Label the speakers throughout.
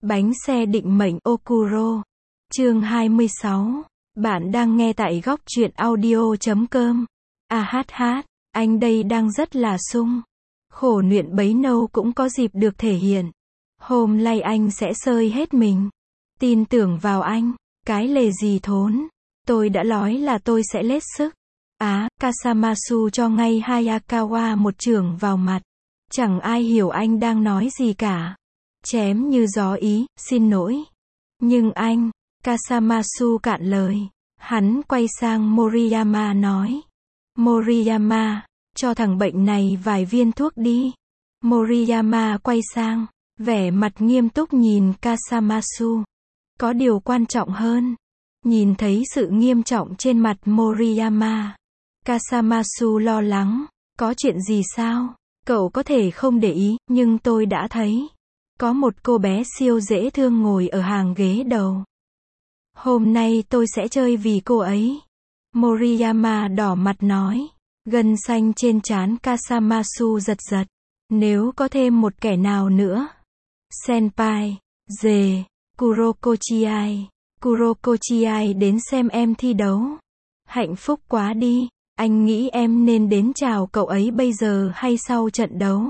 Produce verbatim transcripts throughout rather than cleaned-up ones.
Speaker 1: Bánh xe định mệnh Okuro. Chương hai mươi sáu. Bạn đang nghe tại góc truyện audio chấm com. A hát hát, anh đây đang rất là sung. Khổ luyện bấy lâu cũng có dịp được thể hiện. Hôm nay anh sẽ sơi hết mình. Tin tưởng vào anh. Cái lề gì thốn. Tôi đã nói là tôi sẽ lết sức. Á, à, Kasamasu cho ngay Hayakawa một chưởng vào mặt. Chẳng ai hiểu anh đang nói gì cả. Chém như gió ý, xin lỗi. Nhưng anh, Kasamasu cạn lời. Hắn quay sang Moriyama nói. Moriyama, cho thằng bệnh này vài viên thuốc đi. Moriyama quay sang, vẻ mặt nghiêm túc nhìn Kasamasu. Có điều quan trọng hơn. Nhìn thấy sự nghiêm trọng trên mặt Moriyama, Kasamasu lo lắng. Có chuyện gì sao? Cậu có thể không để ý, nhưng tôi đã thấy. Có một cô bé siêu dễ thương ngồi ở hàng ghế đầu. Hôm nay tôi sẽ chơi vì cô ấy. Moriyama đỏ mặt nói. Gân xanh trên trán Kasamasu giật giật. Nếu có thêm một kẻ nào nữa. Senpai, dề, Kurokochiai. Kurokochiai đến xem em thi đấu. Hạnh phúc quá đi. Anh nghĩ em nên đến chào cậu ấy bây giờ hay sau trận đấu?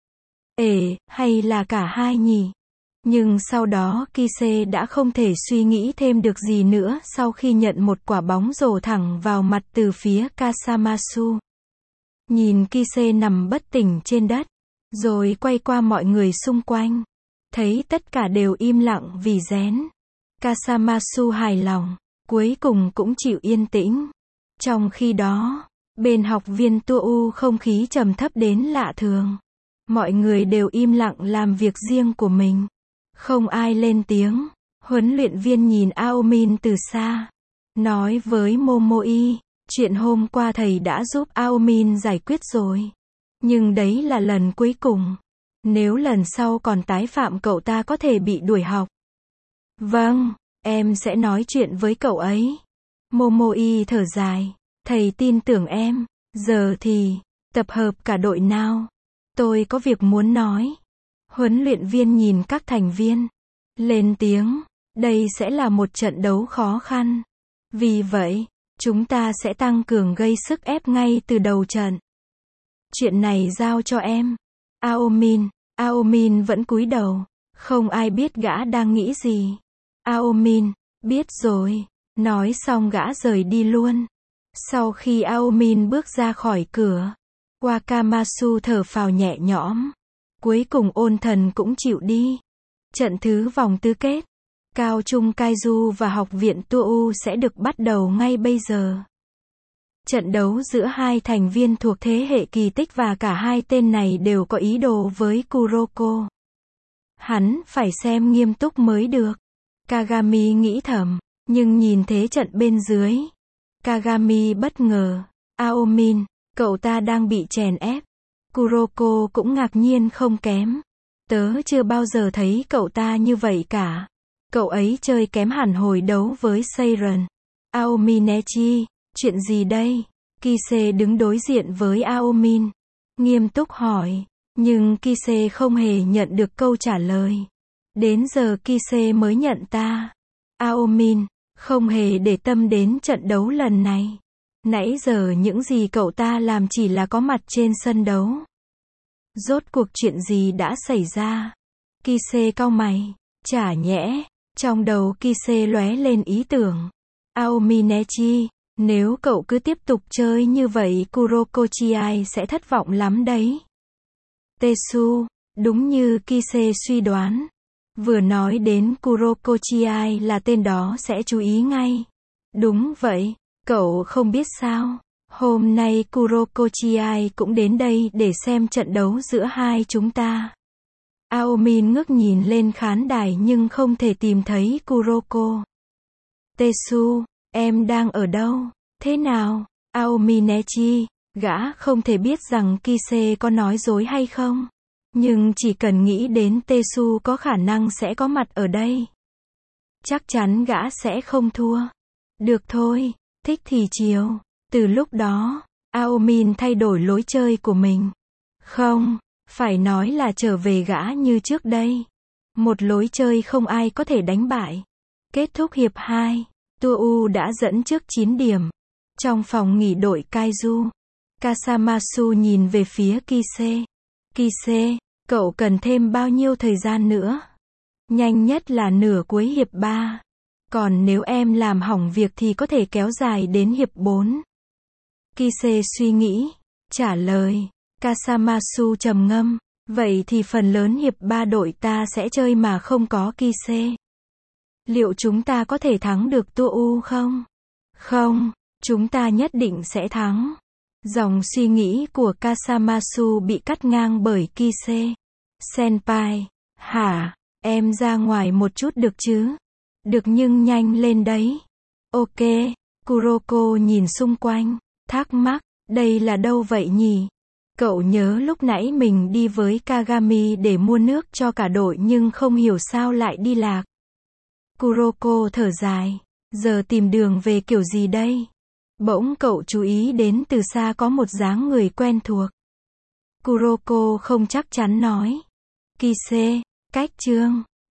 Speaker 1: Ể, hay là cả hai nhỉ? Nhưng sau đó Kise đã không thể suy nghĩ thêm được gì nữa sau khi nhận một quả bóng rổ thẳng vào mặt từ phía Kasamasu. Nhìn Kise nằm bất tỉnh trên đất, rồi quay qua mọi người xung quanh. Thấy tất cả đều im lặng vì rén. Kasamasu hài lòng, cuối cùng cũng chịu yên tĩnh. Trong khi đó, bên học viên Tou không khí trầm thấp đến lạ thường. Mọi người đều im lặng làm việc riêng của mình. Không ai lên tiếng. Huấn luyện viên nhìn Aomin từ xa. Nói với Momoi, chuyện hôm qua thầy đã giúp Aomin giải quyết rồi. Nhưng đấy là lần cuối cùng. Nếu lần sau còn tái phạm cậu ta có thể bị đuổi học. Vâng, em sẽ nói chuyện với cậu ấy. Momoi thở dài. Thầy tin tưởng em. Giờ thì, tập hợp cả đội nào. Tôi có việc muốn nói. Huấn luyện viên nhìn các thành viên. Lên tiếng. Đây sẽ là một trận đấu khó khăn. Vì vậy, chúng ta sẽ tăng cường gây sức ép ngay từ đầu trận. Chuyện này giao cho em. Aomin. Aomin vẫn cúi đầu. Không ai biết gã đang nghĩ gì. Aomin. Biết rồi. Nói xong gã rời đi luôn. Sau khi Aomin bước ra khỏi cửa, Wakamatsu thở phào nhẹ nhõm. Cuối cùng ôn thần cũng chịu đi. Trận thứ vòng tứ kết, Cao Trung Kaiju và Học viện Tou sẽ được bắt đầu ngay bây giờ. Trận đấu giữa hai thành viên thuộc thế hệ kỳ tích và cả hai tên này đều có ý đồ với Kuroko. Hắn phải xem nghiêm túc mới được. Kagami nghĩ thầm, nhưng nhìn thế trận bên dưới. Kagami bất ngờ. Aomin, cậu ta đang bị chèn ép. Kuroko cũng ngạc nhiên không kém. Tớ chưa bao giờ thấy cậu ta như vậy cả. Cậu ấy chơi kém hẳn hồi đấu với Seiren. Aominechi, chuyện gì đây? Kise đứng đối diện với Aomin. Nghiêm túc hỏi. Nhưng Kise không hề nhận được câu trả lời. Đến giờ Kise mới nhận ta. Aomin không hề để tâm đến trận đấu lần này. Nãy giờ những gì cậu ta làm chỉ là có mặt trên sân đấu. Rốt cuộc chuyện gì đã xảy ra? Kise cau mày. Chả nhẽ, trong đầu Kise lóe lên ý tưởng. Aominechi, nếu cậu cứ tiếp tục chơi như vậy Kurokochiai sẽ thất vọng lắm đấy. Tesu, đúng như Kise suy đoán. Vừa nói đến Kurokochiai là tên đó sẽ chú ý ngay. Đúng vậy, cậu không biết sao. Hôm nay Kurokochiai cũng đến đây để xem trận đấu giữa hai chúng ta. Aomin ngước nhìn lên khán đài nhưng không thể tìm thấy Kuroko. Tesu, em đang ở đâu? Thế nào? Aominechi, gã không thể biết rằng Kise có nói dối hay không. Nhưng chỉ cần nghĩ đến Tesu có khả năng sẽ có mặt ở đây. Chắc chắn gã sẽ không thua. Được thôi, thích thì chiều. Từ lúc đó, Aomin thay đổi lối chơi của mình. Không, phải nói là trở về gã như trước đây. Một lối chơi không ai có thể đánh bại. Kết thúc hiệp hai, Tou đã dẫn trước chín điểm. Trong phòng nghỉ đội Kaiju, Kasamasu nhìn về phía Kise. Kise, cậu cần thêm bao nhiêu thời gian nữa? Nhanh nhất là nửa cuối hiệp ba. Còn nếu em làm hỏng việc thì có thể kéo dài đến hiệp bốn. Kise suy nghĩ, trả lời. Kasamasu trầm ngâm. Vậy thì phần lớn hiệp ba đội ta sẽ chơi mà không có Kise. Liệu chúng ta có thể thắng được Tou không? Không, chúng ta nhất định sẽ thắng. Dòng suy nghĩ của Kasamasu bị cắt ngang bởi Kise. Senpai, hả? Em ra ngoài một chút được chứ? Được nhưng nhanh lên đấy. Ok, Kuroko nhìn xung quanh, thắc mắc, đây là đâu vậy nhỉ? Cậu nhớ lúc nãy mình đi với Kagami để mua nước cho cả đội nhưng không hiểu sao lại đi lạc. Kuroko thở dài, giờ tìm đường về kiểu gì đây? Bỗng cậu chú ý đến từ xa có một dáng người quen thuộc. Kuroko không chắc chắn nói. Kise, cách chương.